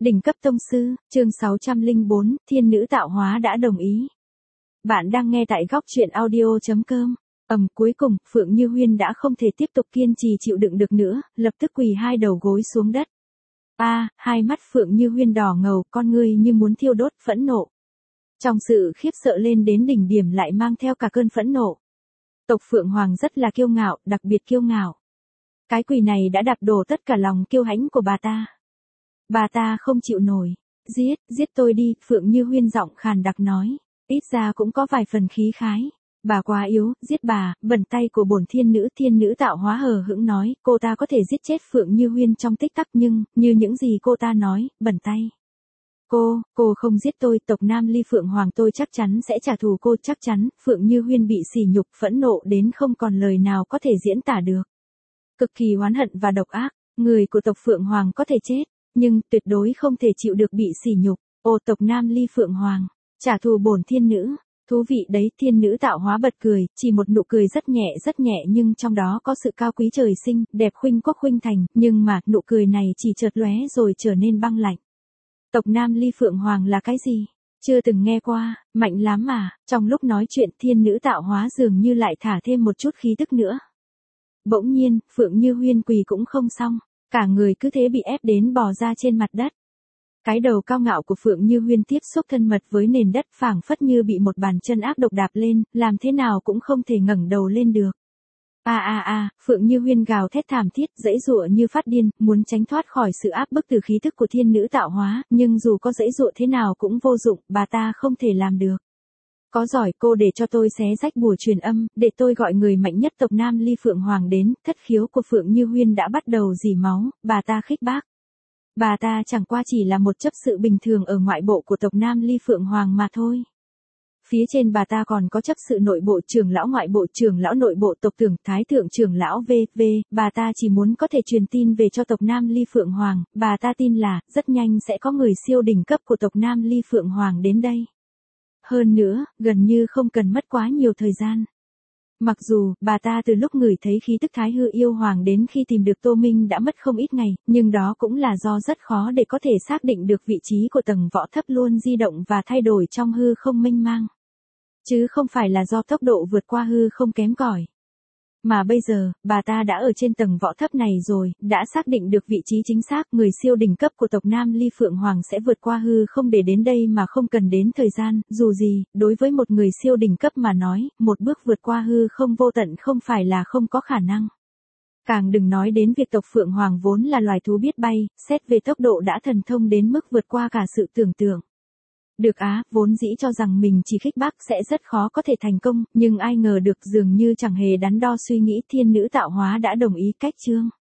Đỉnh cấp tông sư, chương 604, thiên nữ tạo hóa đã đồng ý. Bạn đang nghe tại góc truyện audio.com. Cuối cùng, Phượng Như Huyên đã không thể tiếp tục kiên trì chịu đựng được nữa, lập tức quỳ hai đầu gối xuống đất. Hai mắt Phượng Như Huyên đỏ ngầu, con ngươi như muốn thiêu đốt, phẫn nộ. Trong sự khiếp sợ lên đến đỉnh điểm lại mang theo cả cơn phẫn nộ. Tộc Phượng Hoàng rất là kiêu ngạo, đặc biệt kiêu ngạo. Cái quỳ này đã đạp đổ tất cả lòng kiêu hãnh của bà ta. Bà ta không chịu nổi. Giết tôi đi, Phượng Như Huyên giọng khàn đặc nói. Ít ra cũng có vài phần khí khái. Bà quá yếu, giết bà, bẩn tay của bổn thiên nữ tạo hóa hờ hững nói, cô ta có thể giết chết Phượng Như Huyên trong tích tắc nhưng, như những gì cô ta nói, bẩn tay. Cô không giết tôi, tộc Nam Ly Phượng Hoàng tôi chắc chắn sẽ trả thù cô, chắc chắn. Phượng Như Huyên bị sỉ nhục, phẫn nộ đến không còn lời nào có thể diễn tả được. Cực kỳ oán hận và độc ác, người của tộc Phượng Hoàng có thể chết, nhưng tuyệt đối không thể chịu được bị sỉ nhục. Tộc Nam Ly Phượng Hoàng, trả thù bổn thiên nữ. Thú vị đấy, thiên nữ tạo hóa bật cười, chỉ một nụ cười rất nhẹ nhưng trong đó có sự cao quý trời sinh, đẹp khuynh quốc khuynh thành, nhưng mà nụ cười này chỉ chợt lóe rồi trở nên băng lạnh. Tộc Nam Ly Phượng Hoàng là cái gì? Chưa từng nghe qua, mạnh lắm mà. Trong lúc nói chuyện thiên nữ tạo hóa dường như lại thả thêm một chút khí tức nữa. Bỗng nhiên, Phượng Như Huyên quỳ cũng không xong, cả người cứ thế bị ép đến bò ra trên mặt đất. Cái đầu cao ngạo của Phượng Như Huyên tiếp xúc thân mật với nền đất phảng phất như bị một bàn chân ác độc đạp lên, làm thế nào cũng không thể ngẩng đầu lên được. Phượng Như Huyên gào thét thảm thiết, giãy giụa như phát điên, muốn tránh thoát khỏi sự áp bức từ khí tức của thiên nữ tạo hóa, nhưng dù có giãy giụa thế nào cũng vô dụng, bà ta không thể làm được. Có giỏi cô để cho tôi xé rách bùa truyền âm, để tôi gọi người mạnh nhất tộc Nam Ly Phượng Hoàng đến. Thất khiếu của Phượng Như Huyên đã bắt đầu rỉ máu, bà ta khích bác. Bà ta chẳng qua chỉ là một chấp sự bình thường ở ngoại bộ của tộc Nam Ly Phượng Hoàng mà thôi. Phía trên bà ta còn có chấp sự nội bộ, trưởng lão ngoại bộ, trưởng lão nội bộ, tộc trưởng, thái thượng trưởng lão v.v. Bà ta chỉ muốn có thể truyền tin về cho tộc Nam Ly Phượng Hoàng, bà ta tin là, rất nhanh sẽ có người siêu đỉnh cấp của tộc Nam Ly Phượng Hoàng đến đây. Hơn nữa, gần như không cần mất quá nhiều thời gian. Mặc dù, bà ta từ lúc ngửi thấy khí tức Thái Hư Yêu Hoàng đến khi tìm được Tô Minh đã mất không ít ngày, nhưng đó cũng là do rất khó để có thể xác định được vị trí của tầng võ thấp luôn di động và thay đổi trong hư không mênh mang. Chứ không phải là do tốc độ vượt qua hư không kém cỏi. Mà bây giờ, bà ta đã ở trên tầng võ thấp này rồi, đã xác định được vị trí chính xác, người siêu đỉnh cấp của tộc Nam Ly Phượng Hoàng sẽ vượt qua hư không để đến đây mà không cần đến thời gian, dù gì, đối với một người siêu đỉnh cấp mà nói, một bước vượt qua hư không vô tận không phải là không có khả năng. Càng đừng nói đến việc tộc Phượng Hoàng vốn là loài thú biết bay, xét về tốc độ đã thần thông đến mức vượt qua cả sự tưởng tượng. Được vốn dĩ cho rằng mình chỉ khích bác sẽ rất khó có thể thành công, nhưng ai ngờ được dường như chẳng hề đắn đo suy nghĩ thiên nữ tạo hóa đã đồng ý cách chương.